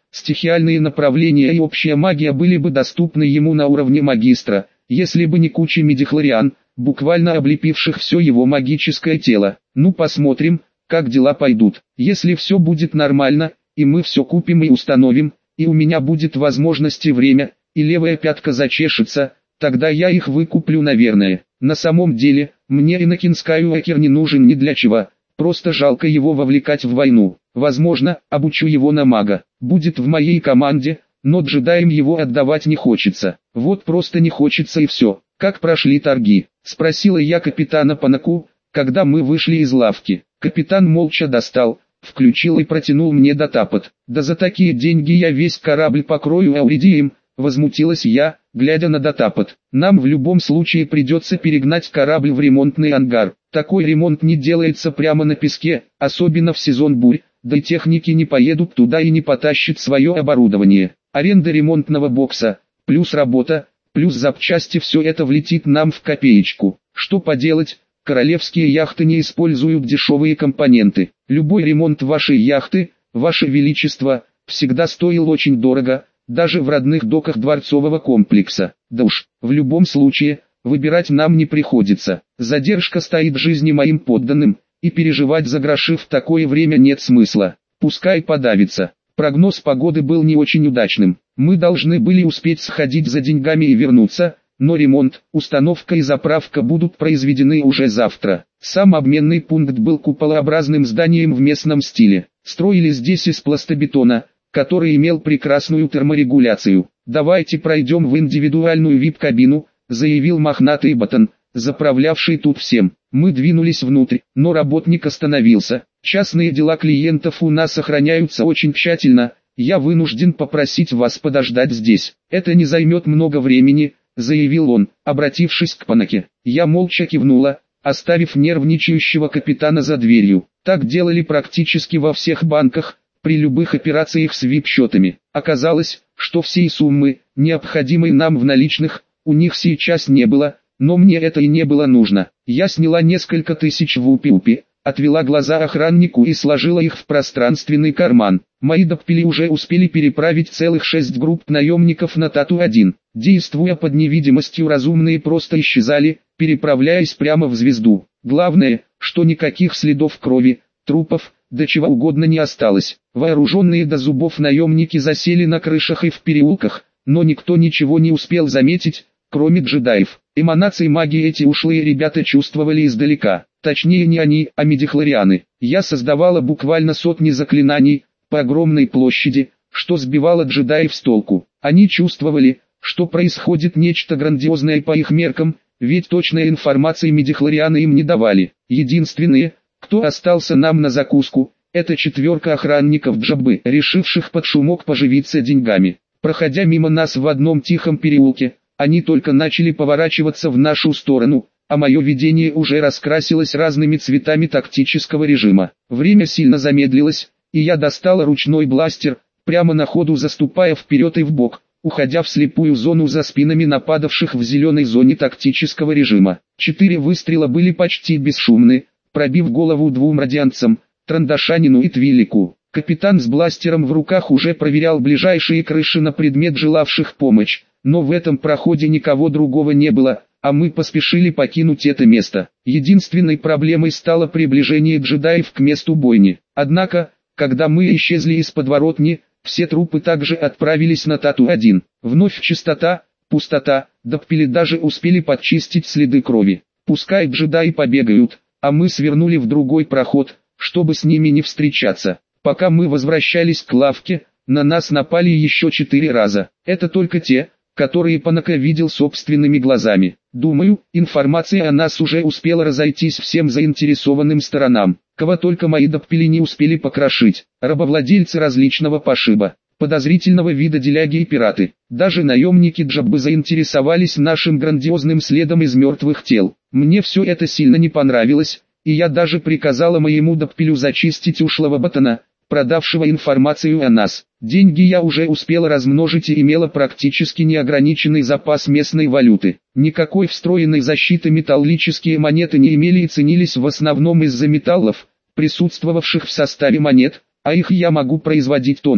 стихиальные направления и общая магия были бы доступны ему на уровне магистра, если бы не куча мидихлориан, буквально облепивших все его магическое тело. Ну посмотрим, как дела пойдут. Если все будет нормально, и мы все купим и установим, и у меня будет возможность и время, и левая пятка зачешется, тогда я их выкуплю, наверное. На самом деле, мне Энакин Скайуокер не нужен ни для чего, просто жалко его вовлекать в войну. Возможно, обучу его на мага, будет в моей команде, но джедаям его отдавать не хочется. Вот просто не хочется и все. Как прошли торги? Спросила я капитана Панаку, когда мы вышли из лавки. Капитан молча достал, включил и протянул мне датапад. Да за такие деньги я весь корабль покрою ауридием, возмутилась я, глядя на датапад. Нам в любом случае придется перегнать корабль в ремонтный ангар. Такой ремонт не делается прямо на песке, особенно в сезон бурь, да и техники не поедут туда и не потащат свое оборудование. Аренда ремонтного бокса, плюс работа, плюс запчасти, все это влетит нам в копеечку. Что поделать, королевские яхты не используют дешевые компоненты. Любой ремонт вашей яхты, ваше величество, всегда стоил очень дорого, даже в родных доках дворцового комплекса. Да уж, в любом случае, выбирать нам не приходится. Задержка стоит жизни моим подданным, и переживать за гроши в такое время нет смысла. Пускай подавится. Прогноз погоды был не очень удачным. Мы должны были успеть сходить за деньгами и вернуться, но ремонт, установка и заправка будут произведены уже завтра. Сам обменный пункт был куполообразным зданием в местном стиле. Строили здесь из пластобетона, который имел прекрасную терморегуляцию. «Давайте пройдем в индивидуальную вип-кабину», заявил мохнатый ботан, заправлявший тут всем. Мы двинулись внутрь, но работник остановился. «Частные дела клиентов у нас охраняются очень тщательно, я вынужден попросить вас подождать здесь. Это не займет много времени», заявил он, обратившись к Панаке. Я молча кивнула, оставив нервничающего капитана за дверью. Так делали практически во всех банках, при любых операциях с вип-счетами. Оказалось, что всей суммы, необходимой нам в наличных, у них сейчас не было, но мне это и не было нужно. Я сняла несколько тысяч в упи-упи, отвела глаза охраннику и сложила их в пространственный карман. Мои доппели уже успели переправить целых шесть групп наемников на Тату один. Действуя под невидимостью, разумные просто исчезали, переправляясь прямо в звезду. Главное, что никаких следов крови, трупов, да чего угодно не осталось. Вооруженные до зубов наемники засели на крышах и в переулках, но никто ничего не успел заметить, кроме джедаев. Эманации магии эти ушлые ребята чувствовали издалека. Точнее не они, а мидихлорианы. Я создавала буквально сотни заклинаний, по огромной площади, что сбивало джедаев с толку. Они чувствовали, что происходит нечто грандиозное по их меркам, ведь точной информации мидихлорианы им не давали. Единственные, кто остался нам на закуску, это четверка охранников Джаббы, решивших под шумок поживиться деньгами. Проходя мимо нас в одном тихом переулке, они только начали поворачиваться в нашу сторону, а мое видение уже раскрасилось разными цветами тактического режима. Время сильно замедлилось, и я достала ручной бластер, прямо на ходу заступая вперед и вбок, уходя в слепую зону за спинами нападавших в зеленой зоне тактического режима. Четыре выстрела были почти бесшумны, пробив голову двум радианцам, Трандашанину и Твилику. Капитан с бластером в руках уже проверял ближайшие крыши на предмет желавших помощь, но в этом проходе никого другого не было, а мы поспешили покинуть это место. Единственной проблемой стало приближение джедаев к месту бойни. Однако, когда мы исчезли из подворотни, все трупы также отправились на Тату один. Вновь чистота, пустота, доппели даже успели подчистить следы крови. Пускай джедаи побегают, а мы свернули в другой проход, чтобы с ними не встречаться. Пока мы возвращались к лавке, на нас напали еще четыре раза. Это только те, которые Панака видел собственными глазами. Думаю, информация о нас уже успела разойтись всем заинтересованным сторонам. Кого только мои доппели не успели покрошить. Рабовладельцы различного пошиба, подозрительного вида деляги и пираты. Даже наемники Джаббы заинтересовались нашим грандиозным следом из мертвых тел. Мне все это сильно не понравилось, и я даже приказала моему доппелю зачистить ушлого ботана, продавшего информацию о нас. Деньги я уже успела размножить и имела практически неограниченный запас местной валюты. Никакой встроенной защиты металлические монеты не имели и ценились в основном из-за металлов, присутствовавших в составе монет, а их я могу производить тоннами.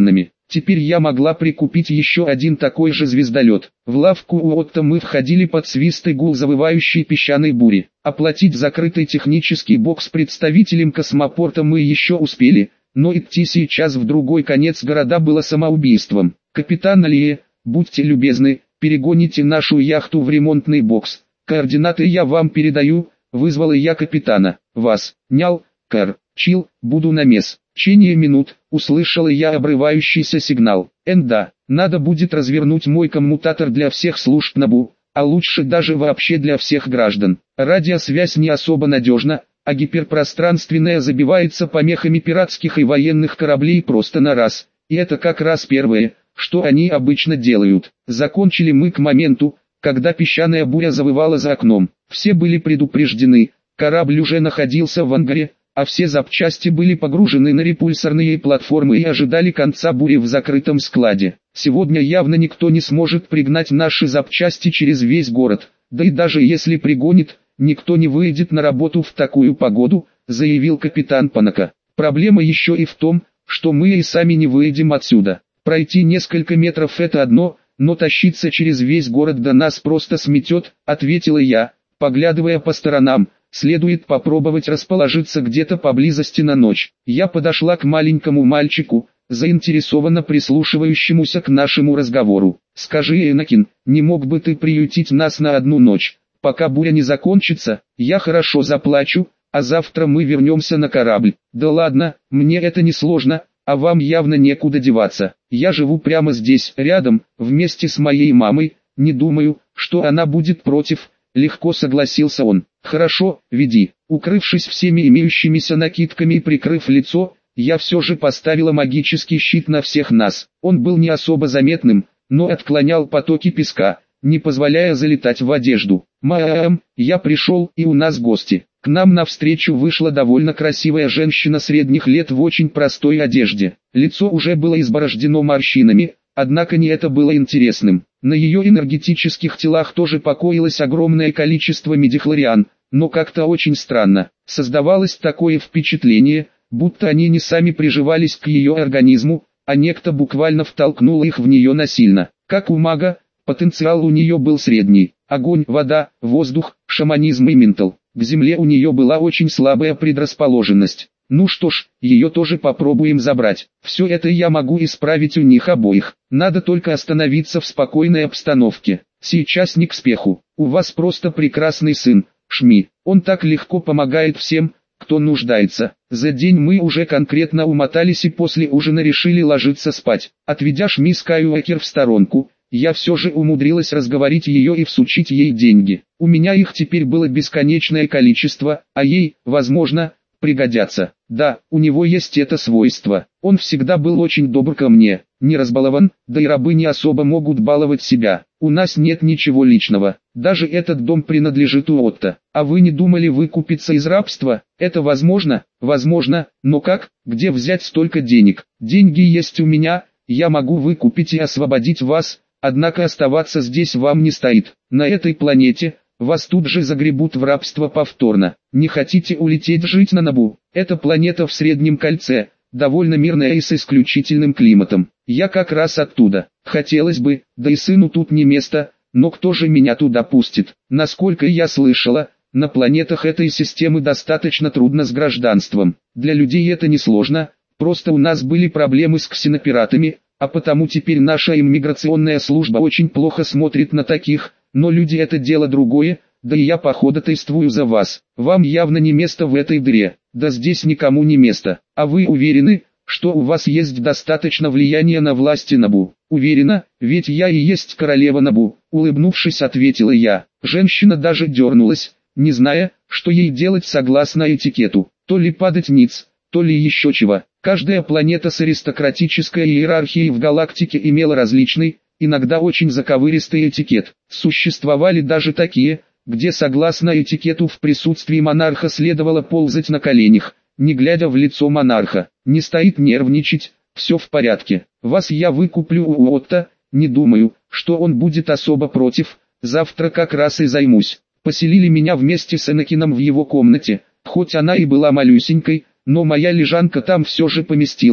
Теперь я могла прикупить еще один такой же звездолет. В лавку у Отто мы входили под свист и гул завывающей песчаной бури. Оплатить закрытый технический бокс представителям космопорта мы еще успели, но идти сейчас в другой конец города было самоубийством. «Капитан Алие, будьте любезны, перегоните нашу яхту в ремонтный бокс. Координаты я вам передаю», — вызвала я капитана. «Вас, нял, кар, чил, буду на мес». В течение минут услышала я обрывающийся сигнал. «Энда, надо будет развернуть мой коммутатор для всех служб НАБУ, а лучше даже вообще для всех граждан. Радиосвязь не особо надежна, а гиперпространственная забивается помехами пиратских и военных кораблей просто на раз. И это как раз первое, что они обычно делают». Закончили мы к моменту, когда песчаная буря завывала за окном. Все были предупреждены, корабль уже находился в ангаре, а все запчасти были погружены на репульсорные платформы и ожидали конца бури в закрытом складе. Сегодня явно никто не сможет пригнать наши запчасти через весь город, да и даже если пригонит, никто не выйдет на работу в такую погоду, заявил капитан Панака. Проблема еще и в том, что мы и сами не выйдем отсюда. Пройти несколько метров это одно, но тащиться через весь город до нас просто сметет, ответила я, поглядывая по сторонам. Следует попробовать расположиться где-то поблизости на ночь. Я подошла к маленькому мальчику, заинтересованно прислушивающемуся к нашему разговору. «Скажи, Энакин, не мог бы ты приютить нас на одну ночь, пока буря не закончится? Я хорошо заплачу, а завтра мы вернемся на корабль». «Да ладно, мне это не сложно, а вам явно некуда деваться. Я живу прямо здесь, рядом, вместе с моей мамой, не думаю, что она будет против». Легко согласился он. «Хорошо, веди». Укрывшись всеми имеющимися накидками и прикрыв лицо, я все же поставила магический щит на всех нас. Он был не особо заметным, но отклонял потоки песка, не позволяя залетать в одежду. «Маэм, я пришел, и у нас гости». К нам навстречу вышла довольно красивая женщина средних лет в очень простой одежде. Лицо уже было изборождено морщинами, однако не это было интересным. На ее энергетических телах тоже покоилось огромное количество мидихлориан, но как-то очень странно. Создавалось такое впечатление, будто они не сами приживались к ее организму, а некто буквально втолкнул их в нее насильно. Как у мага, потенциал у нее был средний. Огонь, вода, воздух, шаманизм и ментал. К земле у нее была очень слабая предрасположенность. Ну что ж, ее тоже попробуем забрать. Все это я могу исправить у них обоих. Надо только остановиться в спокойной обстановке. Сейчас не к спеху. У вас просто прекрасный сын, Шми. Он так легко помогает всем, кто нуждается. За день мы уже конкретно умотались и после ужина решили ложиться спать. Отведя Шми Скайуокер в сторонку, я все же умудрилась разговорить ее и всучить ей деньги. У меня их теперь было бесконечное количество, а ей, возможно, пригодятся. Да, у него есть это свойство. Он всегда был очень добр ко мне, не разбалован, да и рабы не особо могут баловать себя. У нас нет ничего личного. Даже этот дом принадлежит Отто. А вы не думали выкупиться из рабства? Это возможно? Возможно, но как? Где взять столько денег? Деньги есть у меня, я могу выкупить и освободить вас, однако оставаться здесь вам не стоит. На этой планете вас тут же загребут в рабство повторно. Не хотите улететь жить на Набу? Это планета в Среднем кольце, довольно мирная и с исключительным климатом. Я как раз оттуда. Хотелось бы, да и сыну тут не место, но кто же меня туда пустит? Насколько я слышала, на планетах этой системы достаточно трудно с гражданством. Для людей это несложно, просто у нас были проблемы с ксенопиратами, а потому теперь наша иммиграционная служба очень плохо смотрит на таких. Но люди — это дело другое, да и я походатайствую за вас. Вам явно не место в этой дыре, да здесь никому не место. А вы уверены, что у вас есть достаточно влияния на власти Набу? Уверена, ведь я и есть королева Набу, улыбнувшись, ответила я. Женщина даже дернулась, не зная, что ей делать согласно этикету. То ли падать ниц, то ли еще чего. Каждая планета с аристократической иерархией в галактике имела различный, иногда очень заковыристый этикет. Существовали даже такие, где согласно этикету в присутствии монарха следовало ползать на коленях, не глядя в лицо монарха. Не стоит нервничать, все в порядке. Вас я выкуплю у Отто, не думаю, что он будет особо против, завтра как раз и займусь. Поселили меня вместе с Энакином в его комнате, хоть она и была малюсенькой, но моя лежанка там все же поместилась.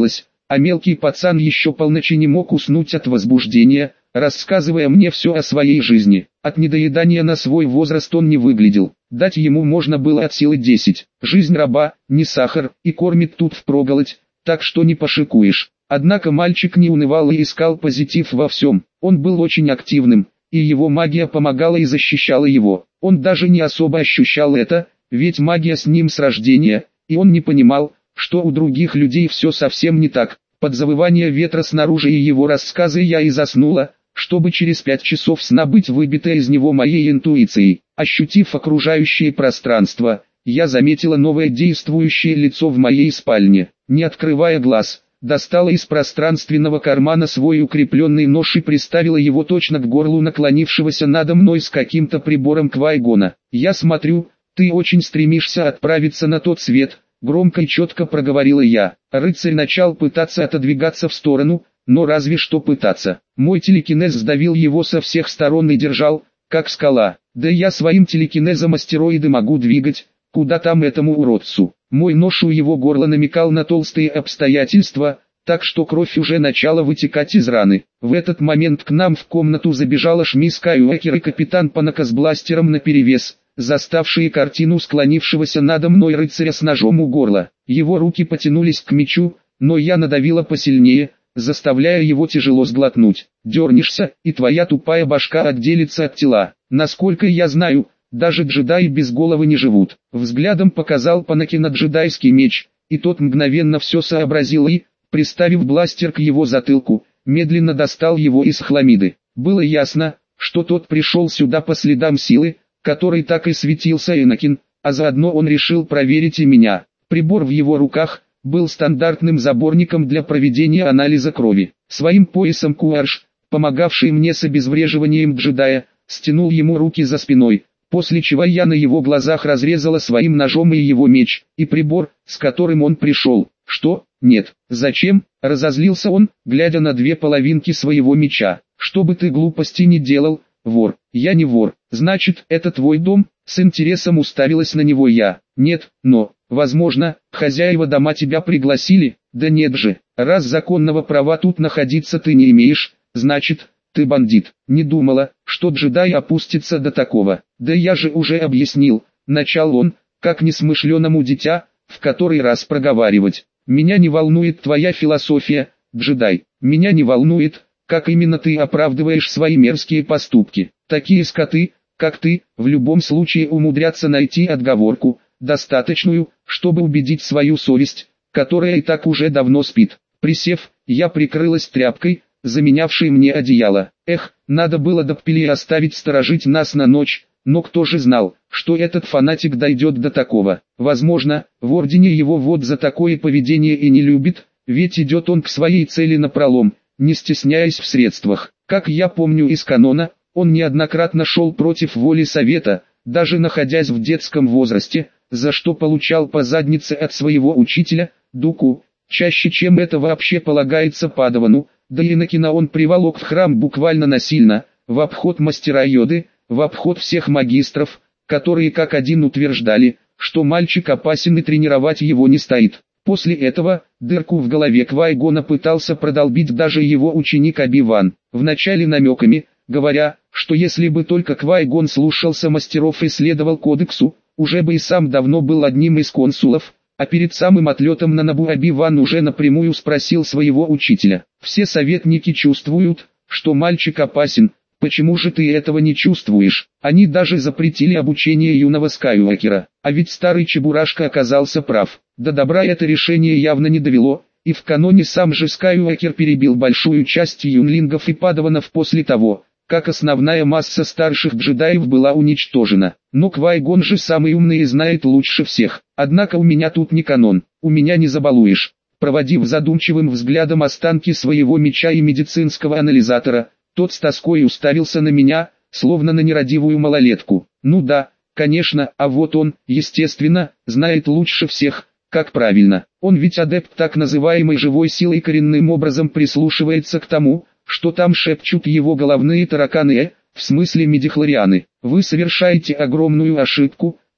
а мелкий пацан еще полночи не мог уснуть от возбуждения, рассказывая мне все о своей жизни. От недоедания на свой возраст он не выглядел, дать ему можно было от силы десять. Жизнь раба, не сахар, и кормит тут впроголодь, так что не пошикуешь. Однако мальчик не унывал и искал позитив во всем. Он был очень активным, и его магия помогала и защищала его. Он даже не особо ощущал это, ведь магия с ним с рождения, и он не понимал, что у других людей все совсем не так. Под завывание ветра снаружи и его рассказы я и заснула, чтобы через пять часов сна быть выбитой из него моей интуицией. Ощутив окружающее пространство, я заметила новое действующее лицо в моей спальне. Не открывая глаз, достала из пространственного кармана свой укрепленный нож и приставила его точно к горлу наклонившегося надо мной с каким-то прибором Квай-Гона. «Я смотрю, ты очень стремишься отправиться на тот свет», — громко и четко проговорила я. Рыцарь начал пытаться отодвигаться в сторону, но разве что пытаться. Мой телекинез сдавил его со всех сторон и держал, как скала. Да я своим телекинезом астероиды могу двигать, куда там этому уродцу. Мой нож у его горла намекал на толстые обстоятельства, так что кровь уже начала вытекать из раны. В этот момент к нам в комнату забежала Шми Скайуокер и капитан Панака с бластером наперевес, заставшие картину склонившегося надо мной рыцаря с ножом у горла. Его руки потянулись к мечу, но я надавила посильнее, заставляя его тяжело сглотнуть. «Дернешься, и твоя тупая башка отделится от тела. Насколько я знаю, даже джедаи без головы не живут». Взглядом показал Панаки на джедайский меч, и тот мгновенно все сообразил и, приставив бластер к его затылку, медленно достал его из хламиды. Было ясно, что тот пришел сюда по следам силы, которой так и светился Энакин, а заодно он решил проверить и меня. Прибор в его руках был стандартным заборником для проведения анализа крови. Своим поясом Куарш, помогавший мне с обезвреживанием джедая, стянул ему руки за спиной, после чего я на его глазах разрезала своим ножом и его меч, и прибор, с которым он пришел. «Что? Нет. Зачем?» — разозлился он, глядя на две половинки своего меча. «Что бы ты глупости не делал, вор». «Я не вор. Значит, это твой дом?» — с интересом уставилась на него я. «Нет, но, возможно, хозяева дома тебя пригласили?» «Да нет же, раз законного права тут находиться ты не имеешь, значит, ты бандит». «Не думала, что джедай опустится до такого». «Да я же уже объяснил», — начал он, как несмышленому дитя, в который раз проговаривать. «Меня не волнует твоя философия, джедай. Меня не волнует, как именно ты оправдываешь свои мерзкие поступки. Такие скоты, как ты, в любом случае умудрятся найти отговорку, достаточную, чтобы убедить свою совесть, которая и так уже давно спит». Присев, я прикрылась тряпкой, заменявшей мне одеяло. Эх, надо было до Ппели оставить сторожить нас на ночь, но кто же знал, что этот фанатик дойдет до такого. Возможно, в Ордене его вот за такое поведение и не любит, ведь идет он к своей цели напролом, не стесняясь в средствах. Как я помню из канона, он неоднократно шел против воли Совета, даже находясь в детском возрасте, за что получал по заднице от своего учителя, Дуку, чаще чем это вообще полагается падавану, да и Энакина он приволок в храм буквально насильно, в обход мастера Йоды, в обход всех магистров, которые как один утверждали, что мальчик опасен и тренировать его не стоит. После этого, дырку в голове Квай-Гона пытался продолбить даже его ученик Оби-Ван, вначале намеками, говоря, что если бы только Квай-Гон слушался мастеров и следовал кодексу, уже бы и сам давно был одним из консулов, а перед самым отлетом на Набу Оби-Ван уже напрямую спросил своего учителя: «Все советники чувствуют, что мальчик опасен, почему же ты этого не чувствуешь?» Они даже запретили обучение юного Скайуокера, а ведь старый Чебурашка оказался прав. До добра это решение явно не довело, и в каноне сам же Скайуокер перебил большую часть юнлингов и падаванов после того, как основная масса старших джедаев была уничтожена. Но Квай-Гон же самый умный и знает лучше всех. Однако у меня тут не канон, у меня не забалуешь. Проводив задумчивым взглядом останки своего меча и медицинского анализатора, тот с тоской уставился на меня, словно на нерадивую малолетку. Ну да, конечно, а вот он, естественно, знает лучше всех, как правильно. Он ведь адепт так называемой живой силы и коренным образом прислушивается к тому, что там шепчут его головные тараканы, в смысле медихлорианы. Вы совершаете огромную ошибку,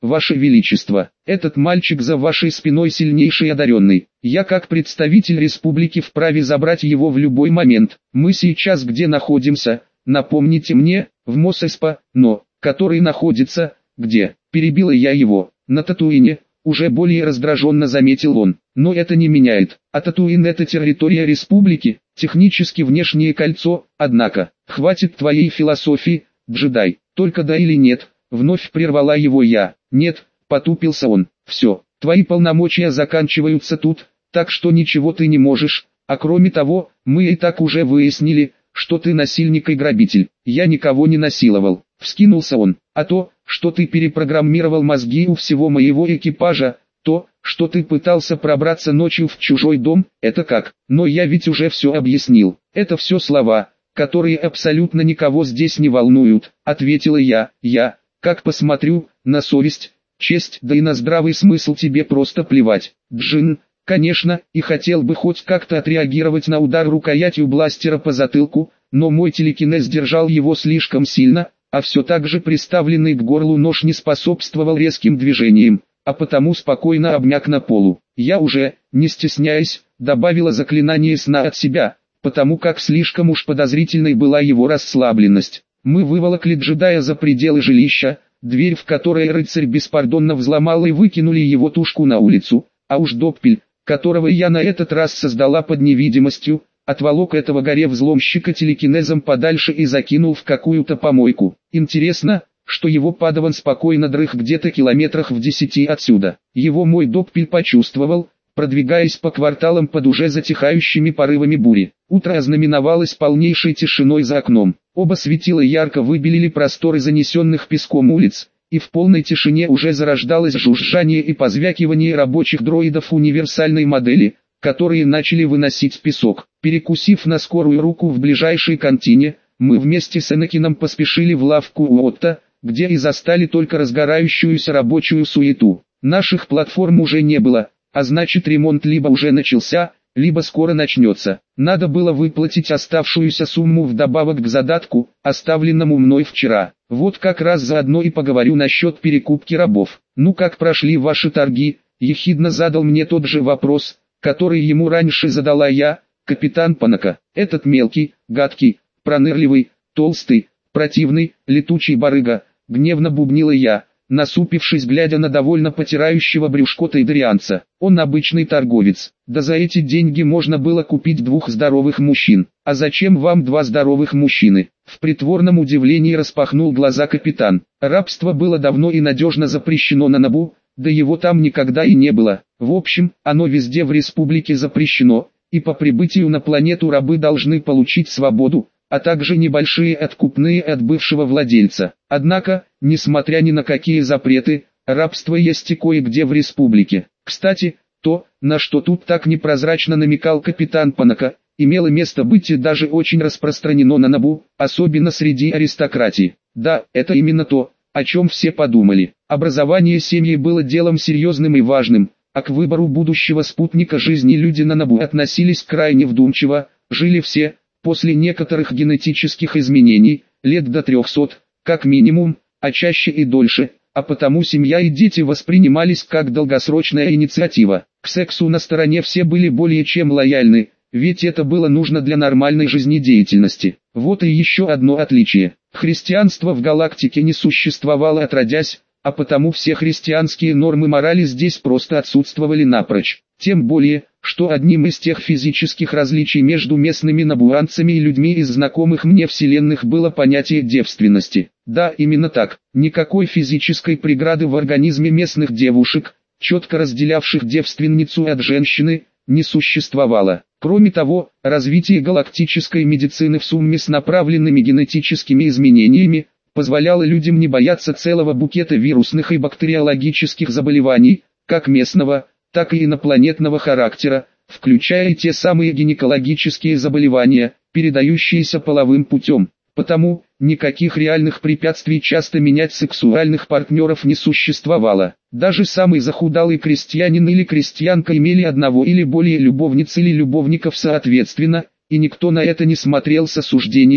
Ваше Величество, этот мальчик за вашей спиной сильнейший и одаренный. Я как представитель республики вправе забрать его в любой момент. Мы сейчас где находимся, напомните мне, в Мосэспа, но, который находится, где, перебила я его, на Татуине, уже более раздраженно заметил он. Но это не меняет, а Татуин это территория республики, технически внешнее кольцо, однако, хватит твоей философии, джедай, только да или нет, вновь прервала его я. Нет, потупился он, все, твои полномочия заканчиваются тут, так что ничего ты не можешь, а кроме того, мы и так уже выяснили, что ты насильник и грабитель. Я никого не насиловал, вскинулся он, а то, что ты перепрограммировал мозги у всего моего экипажа, то, что ты пытался пробраться ночью в чужой дом, это как? Но я ведь уже все объяснил, это все слова, которые абсолютно никого здесь не волнуют, ответила я, я, как посмотрю, на совесть, честь, да и на здравый смысл тебе просто плевать. Джин, конечно, и хотел бы хоть как-то отреагировать на удар рукоятью бластера по затылку, но мой телекинез держал его слишком сильно, а все так же приставленный к горлу нож не способствовал резким движениям, а потому спокойно обмяк на полу. Я уже, не стесняясь, добавила заклинание сна от себя, потому как слишком уж подозрительной была его расслабленность. Мы выволокли джедая за пределы жилища, дверь в которой рыцарь беспардонно взломал и выкинули его тушку на улицу, а уж Доппель, которого я на этот раз создала под невидимостью, отволок этого горе-взломщика телекинезом подальше и закинул в какую-то помойку. Интересно, что его падаван спокойно дрых где-то километрах в десяти отсюда. Его мой Доппель почувствовал, продвигаясь по кварталам под уже затихающими порывами бури. Утро ознаменовалось полнейшей тишиной за окном. Оба светила ярко выбелили просторы занесенных песком улиц, и в полной тишине уже зарождалось жужжание и позвякивание рабочих дроидов универсальной модели, которые начали выносить песок. Перекусив на скорую руку в ближайшей контине, мы вместе с Энакином поспешили в лавку Уотта, где и застали только разгорающуюся рабочую суету. Наших платформ уже не было, а значит ремонт либо уже начался, либо скоро начнется. Надо было выплатить оставшуюся сумму вдобавок к задатку, оставленному мной вчера. Вот как раз заодно и поговорю насчет перекупки рабов. Ну как прошли ваши торги? Ехидно задал мне тот же вопрос, который ему раньше задала я, капитан Панака. Этот мелкий, гадкий, пронырливый, толстый, противный, летучий барыга, гневно бубнила я, насупившись, глядя на довольно потирающего брюшко тайдерианца. Он обычный торговец. Да за эти деньги можно было купить двух здоровых мужчин. А зачем вам два здоровых мужчины? В притворном удивлении распахнул глаза капитан. Рабство было давно и надежно запрещено на Набу, да его там никогда и не было. В общем, оно везде в республике запрещено, и по прибытию на планету рабы должны получить свободу, а также небольшие откупные от бывшего владельца. Однако, несмотря ни на какие запреты, рабство есть и кое-где в республике. Кстати, то, на что тут так непрозрачно намекал капитан Панака, имело место быть и даже очень распространено на Набу, особенно среди аристократии. Да, это именно то, о чем все подумали. Образование семьи было делом серьезным и важным, а к выбору будущего спутника жизни люди на Набу относились крайне вдумчиво, жили все, после некоторых генетических изменений, лет до трехсот, как минимум, а чаще и дольше, а потому семья и дети воспринимались как долгосрочная инициатива. К сексу на стороне все были более чем лояльны, ведь это было нужно для нормальной жизнедеятельности. Вот и еще одно отличие. Христианство в галактике не существовало отродясь, а потому все христианские нормы морали здесь просто отсутствовали напрочь. Тем более, что одним из тех физических различий между местными набуанцами и людьми из знакомых мне вселенных было понятие девственности. Да, именно так. Никакой физической преграды в организме местных девушек, четко разделявших девственницу от женщины, не существовало. Кроме того, развитие галактической медицины в сумме с направленными генетическими изменениями, позволяло людям не бояться целого букета вирусных и бактериологических заболеваний, как местного, так и инопланетного характера, включая и те самые гинекологические заболевания, передающиеся половым путем. Потому, никаких реальных препятствий часто менять сексуальных партнеров не существовало. Даже самый захудалый крестьянин или крестьянка имели одного или более любовниц или любовников соответственно, и никто на это не смотрел с осуждением,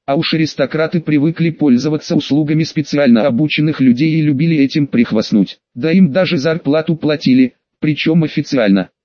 А уж аристократы привыкли пользоваться услугами специально обученных людей и любили этим прихвастнуть. Да им даже зарплату платили, причем официально.